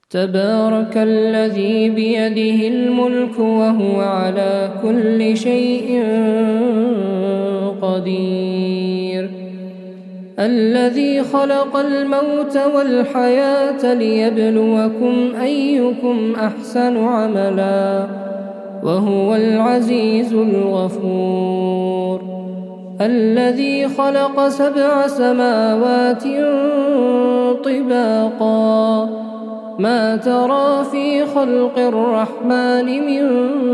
تبارك الذي بيده الملك وهو على كل شيء قدير. الذي خلق الموت والحياة ليبلوكم أيكم أحسن عملا وهو العزيز الغفور. الذي خلق 7 سماوات طباقا ما ترى في خلق الرحمن من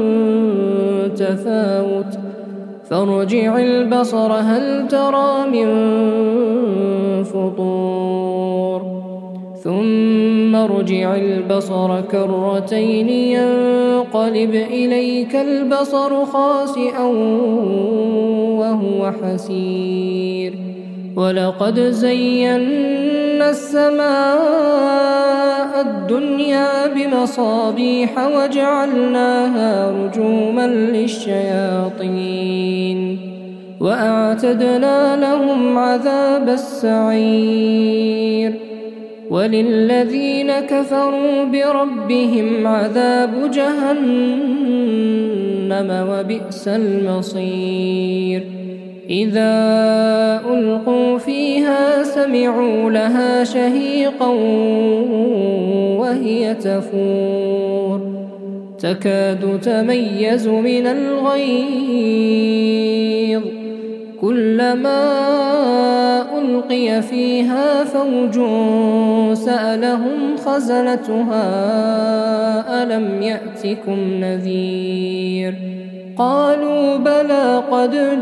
تفاوت فارجع البصر هل ترى من فطور ثم ارجع البصر كرتين ينقلب إليك البصر خاسئا وهو حسير. ولقد زينا السماء الدنيا بمصابيح وجعلناها رجوما للشياطين وأعتدنا لهم عذاب السعير. وللذين كفروا بربهم عذاب جهنم وبئس المصير. إذا ألقوا فيها سمعوا لها شهيقا وهي تفور تكاد تميز من الغيظ كلما ألقي فيها فوج سألهم خزنتها ألم يأتكم نذير قالوا بلى قد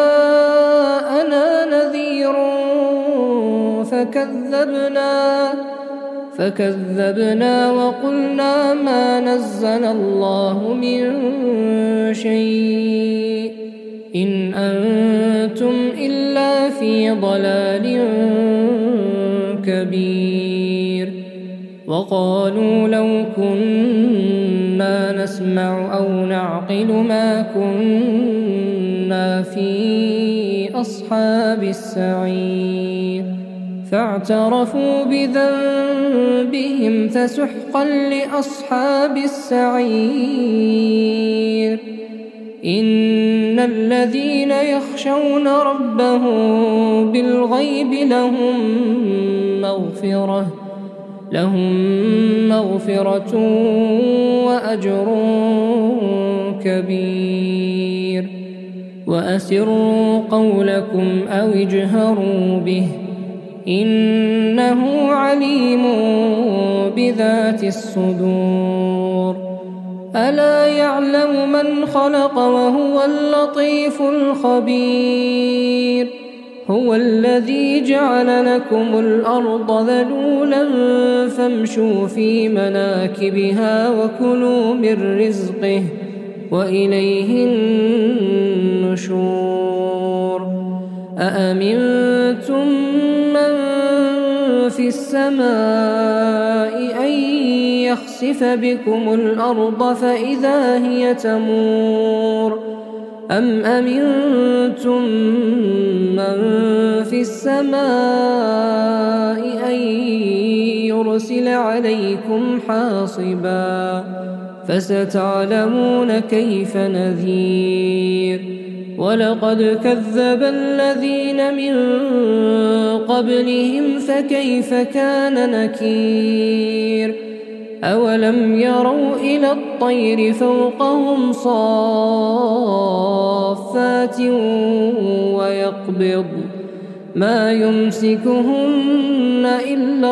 جاءنا نذير فكذبنا وقلنا ما نزل الله من شيء إن أنتم إلا في ضلال كبير. وقالوا لو كنا نسمع أو نعقل ما كنا في أصحاب السعير فاعترفوا بذنبهم فسحقا لأصحاب السعير. إن الذين يخشون ربهم بالغيب لهم مغفرة وأجر كبير. وأسروا قولكم أو اجهروا به إنه عليم بذات الصدور. ألا يعلم من خلق وهو اللطيف الخبير. هو الذي جعل لكم الأرض ذلولا فامشوا في مناكبها وكلوا من رزقه وإليه النشور. أأمنتم من في السماء أن يخسف بكم الأرض فإذا هي تمور أم أمنتم من في السماء أن يرسل عليكم حاصبا فستعلمون كيف نذير. ولقد كذب الذين من قبلهم فكيف كان نكير. أولم يروا إلى الطير فوقهم صافات ويقبض ما يمسكهن إلا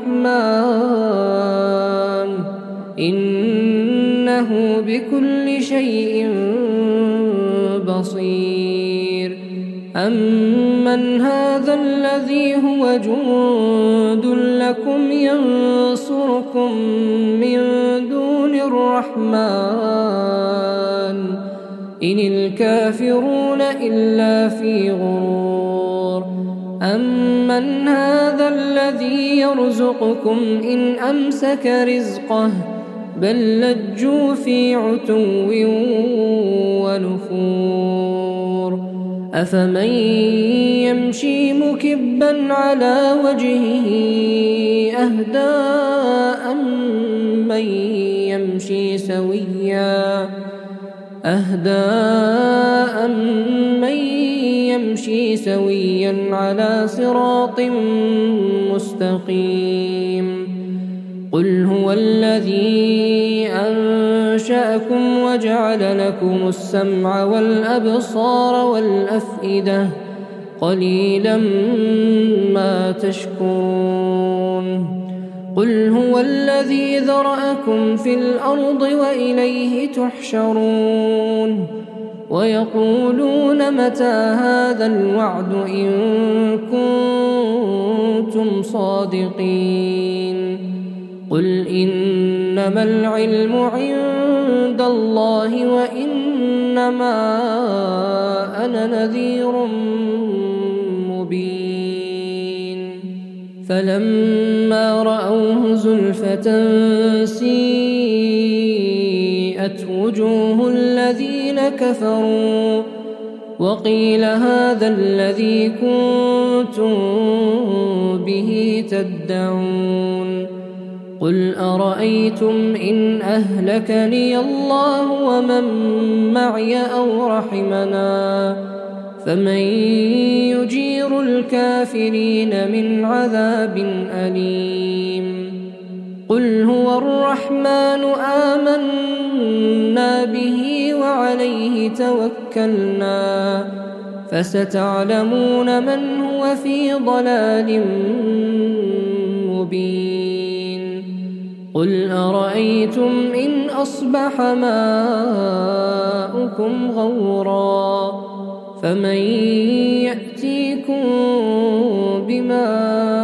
الرحمن إنه بكل شيء بصير. أمن هذا الذي هو جند لكم ينصركم من دون الرحمن إن الكافرون إلا في غرور. أمن هذا الذي يرزقكم إن أمسك رزقه بل لجوا في عتو ونفور. أفمن يمشي مكبا على وجهه أهدى سويا أهدى أمن يمشي سويا على صراط مستقيم قل هو الذي أنشأكم وجعل لكم السمع والأبصار والأفئدة قليلا ما تشكرون قل هو الذي ذرأكم في الأرض وإليه تحشرون ويقولون متى هذا الوعد إن كنتم صادقين قل إنما العلم عند الله وإنما أنا نذير مبين فلما رأوه زلفة سيئت وجوه الذين كفروا وقيل هذا الذي كنتم به تدعون قل أرأيتم إن أهلكني الله ومن معي أو رحمنا فمن يجير الكافرين من عذاب أليم قل هو الرحمن آمنا به وعليه توكلنا فستعلمون من هو في ضلال مبين قل أرأيتم إن أصبح ماؤكم غورا فمن يأتيكم بماء